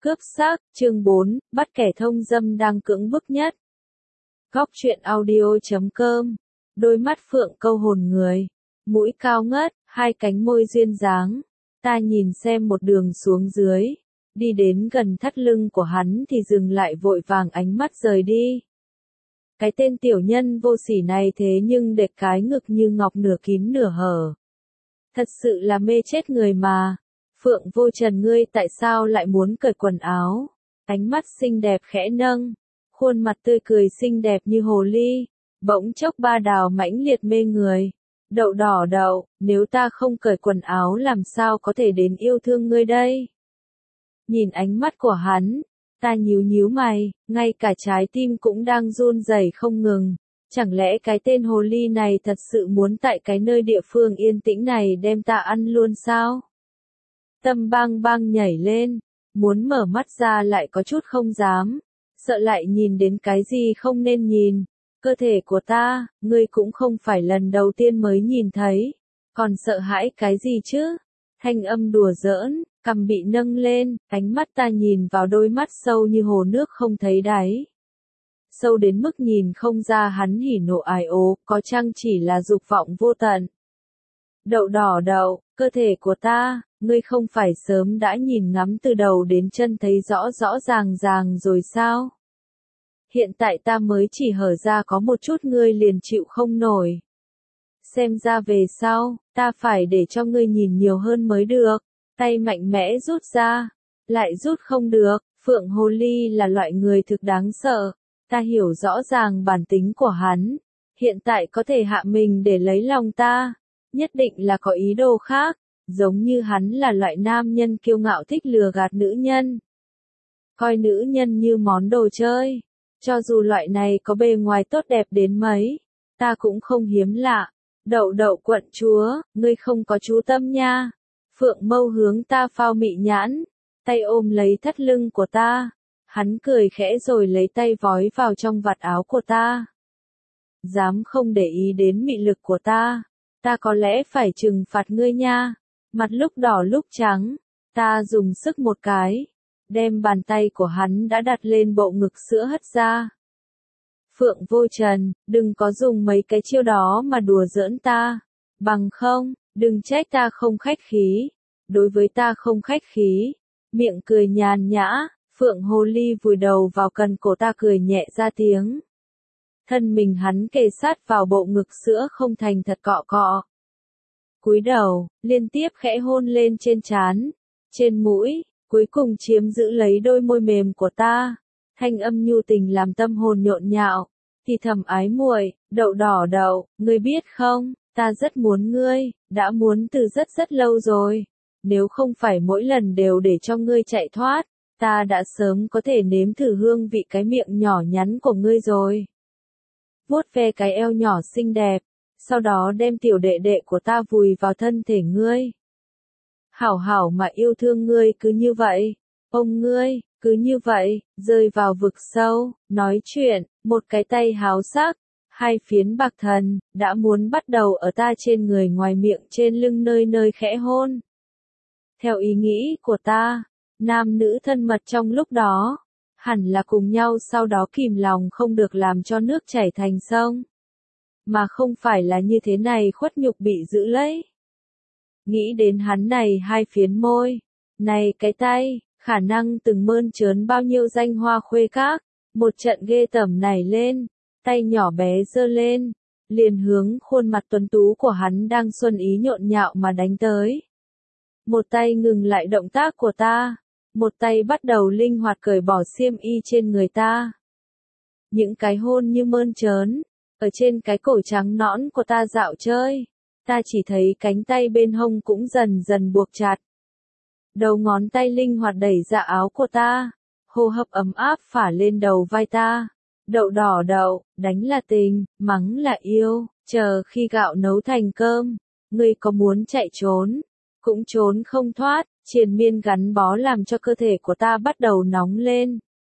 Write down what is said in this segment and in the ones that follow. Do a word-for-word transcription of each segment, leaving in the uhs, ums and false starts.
Cướp xác, chương bốn, bắt kẻ thông dâm đang cưỡng bức nhất. Góc truyện audio chấm com. Đôi mắt phượng câu hồn người, mũi cao ngất, hai cánh môi duyên dáng. Ta nhìn xem một đường xuống dưới, đi đến gần thắt lưng của hắn thì dừng lại vội vàng ánh mắt rời đi. Cái tên tiểu nhân vô sỉ này thế nhưng đẹp cái ngực như ngọc nửa kín nửa hở. Thật sự là mê chết người mà. Phượng Vô Trần ngươi tại sao lại muốn cởi quần áo? Ánh mắt xinh đẹp khẽ nâng, khuôn mặt tươi cười xinh đẹp như hồ ly, bỗng chốc ba đào mãnh liệt mê người. Đậu đỏ đậu, nếu ta không cởi quần áo làm sao có thể đến yêu thương ngươi đây? Nhìn ánh mắt của hắn, ta nhíu nhíu mày, ngay cả trái tim cũng đang run rẩy không ngừng. Chẳng lẽ cái tên hồ ly này thật sự muốn tại cái nơi địa phương yên tĩnh này đem ta ăn luôn sao? Tâm bang bang nhảy lên, muốn mở mắt ra lại có chút không dám, sợ lại nhìn đến cái gì không nên nhìn. Cơ thể của ta, ngươi cũng không phải lần đầu tiên mới nhìn thấy, còn sợ hãi cái gì chứ? Thanh âm đùa giỡn, cằm bị nâng lên, ánh mắt ta nhìn vào đôi mắt sâu như hồ nước không thấy đáy. Sâu đến mức nhìn không ra hắn hỉ nộ ái ố, có chăng chỉ là dục vọng vô tận. Đậu đỏ đậu, cơ thể của ta, ngươi không phải sớm đã nhìn ngắm từ đầu đến chân thấy rõ rõ ràng ràng rồi sao? Hiện tại ta mới chỉ hở ra có một chút ngươi liền chịu không nổi. Xem ra về sau, ta phải để cho ngươi nhìn nhiều hơn mới được. Tay mạnh mẽ rút ra, lại rút không được. Phượng Hồ Ly là loại người thực đáng sợ. Ta hiểu rõ ràng bản tính của hắn. Hiện tại có thể hạ mình để lấy lòng ta. Nhất định là có ý đồ khác. Giống như hắn là loại nam nhân kiêu ngạo thích lừa gạt nữ nhân. Coi nữ nhân như món đồ chơi. Cho dù loại này có bề ngoài tốt đẹp đến mấy, ta cũng không hiếm lạ. Đậu đậu quận chúa, ngươi không có chú tâm nha. Phượng Mâu hướng ta phao mị nhãn, tay ôm lấy thắt lưng của ta. Hắn cười khẽ rồi lấy tay vói vào trong vạt áo của ta. Dám không để ý đến mị lực của ta, ta có lẽ phải trừng phạt ngươi nha. Mặt lúc đỏ lúc trắng, ta dùng sức một cái, đem bàn tay của hắn đã đặt lên bộ ngực sữa hất ra. Phượng Vô Trần, đừng có dùng mấy cái chiêu đó mà đùa giỡn ta, bằng không, đừng trách ta không khách khí. Đối với ta không khách khí, miệng cười nhàn nhã, Phượng Hồ Ly vùi đầu vào cần cổ ta cười nhẹ ra tiếng. Thân mình hắn kề sát vào bộ ngực sữa không thành thật cọ cọ. Cúi đầu, liên tiếp khẽ hôn lên trên trán, trên mũi, cuối cùng chiếm giữ lấy đôi môi mềm của ta. Thanh âm nhu tình làm tâm hồn nhộn nhạo, thì thầm ái muội, đậu đỏ đậu, ngươi biết không, ta rất muốn ngươi, đã muốn từ rất rất lâu rồi. Nếu không phải mỗi lần đều để cho ngươi chạy thoát, ta đã sớm có thể nếm thử hương vị cái miệng nhỏ nhắn của ngươi rồi. Vuốt ve cái eo nhỏ xinh đẹp, sau đó đem tiểu đệ đệ của ta vùi vào thân thể ngươi. Hảo hảo mà yêu thương ngươi cứ như vậy, ôm ngươi, cứ như vậy, rơi vào vực sâu, nói chuyện, một cái tay háo sắc, hai phiến bạc thần, đã muốn bắt đầu ở ta trên người ngoài miệng trên lưng nơi nơi khẽ hôn. Theo ý nghĩ của ta, nam nữ thân mật trong lúc đó, hẳn là cùng nhau sau đó kìm lòng không được làm cho nước chảy thành sông. Mà không phải là như thế này khuất nhục bị giữ lấy. Nghĩ đến hắn này hai phiến môi, này cái tay, khả năng từng mơn trớn bao nhiêu danh hoa khuê các, một trận ghê tởm nảy lên, tay nhỏ bé giơ lên, liền hướng khuôn mặt tuấn tú của hắn đang xuân ý nhộn nhạo mà đánh tới. Một tay ngừng lại động tác của ta, một tay bắt đầu linh hoạt cởi bỏ xiêm y trên người ta. Những cái hôn như mơn trớn, ở trên cái cổ trắng nõn của ta dạo chơi, ta chỉ thấy cánh tay bên hông cũng dần dần buộc chặt. Đầu ngón tay linh hoạt đẩy dạ áo của ta, hô hấp ấm áp phả lên đầu vai ta. Đậu đỏ đậu, đánh là tình, mắng là yêu, chờ khi gạo nấu thành cơm, ngươi có muốn chạy trốn, cũng trốn không thoát, triền miên gắn bó làm cho cơ thể của ta bắt đầu nóng lên.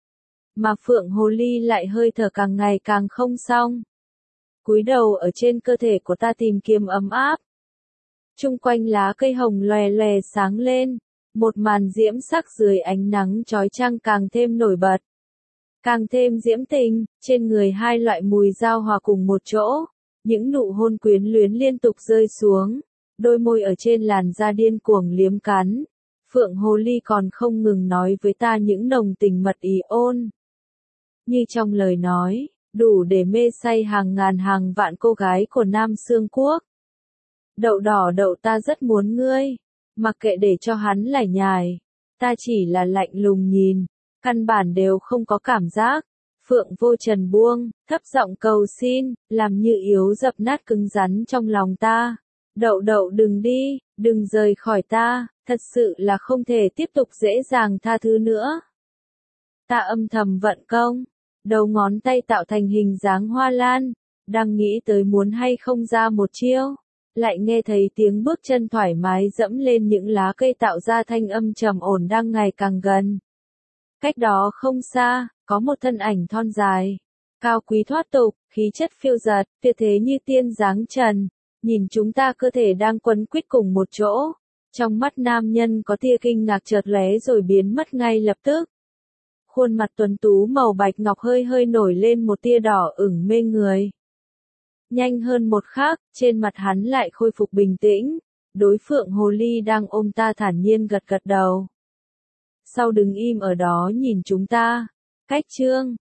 Mà Phượng Hồ Ly lại hơi thở càng ngày càng không xong. Cúi đầu ở trên cơ thể của ta tìm kiếm ấm áp. Chung quanh lá cây hồng lòe lòe sáng lên, Một màn diễm sắc dưới ánh nắng chói chang càng thêm nổi bật. Càng thêm diễm tình, trên người hai loại mùi giao hòa cùng một chỗ. Những nụ hôn quyến luyến liên tục rơi xuống. Đôi môi ở trên làn da điên cuồng liếm cắn. Phượng Hồ Ly còn không ngừng nói với ta những nồng tình mật ý ôn. Như trong lời nói, đủ để mê say hàng ngàn hàng vạn cô gái của Nam Xương Quốc. Đậu đỏ đậu ta rất muốn ngươi. Mặc kệ để cho hắn lải nhải. Ta chỉ là lạnh lùng nhìn. Căn bản đều không có cảm giác. Phượng Vô Trần buông, thấp giọng cầu xin, làm như yếu dập nát cứng rắn trong lòng ta. Đậu đậu đừng đi, đừng rời khỏi ta, thật sự là không thể tiếp tục dễ dàng tha thứ nữa. Ta âm thầm vận công, đầu ngón tay tạo thành hình dáng hoa lan, đang nghĩ tới muốn hay không ra một chiêu. Lại nghe thấy tiếng bước chân thoải mái dẫm lên những lá cây tạo ra thanh âm trầm ổn đang ngày càng gần. Cách đó không xa, có một thân ảnh thon dài, cao quý thoát tục, khí chất phiêu dật, tuyệt thế như tiên dáng trần, nhìn chúng ta cơ thể đang quấn quýt cùng một chỗ. Trong mắt nam nhân có tia kinh ngạc chợt lóe rồi biến mất ngay lập tức. Khuôn mặt tuấn tú màu bạch ngọc hơi hơi nổi lên một tia đỏ ửng mê người. Nhanh hơn một khắc, trên mặt hắn lại khôi phục bình tĩnh, đối Phượng Hồ Ly đang ôm ta thản nhiên gật gật đầu. Sau đứng im ở đó nhìn chúng ta. Cách chương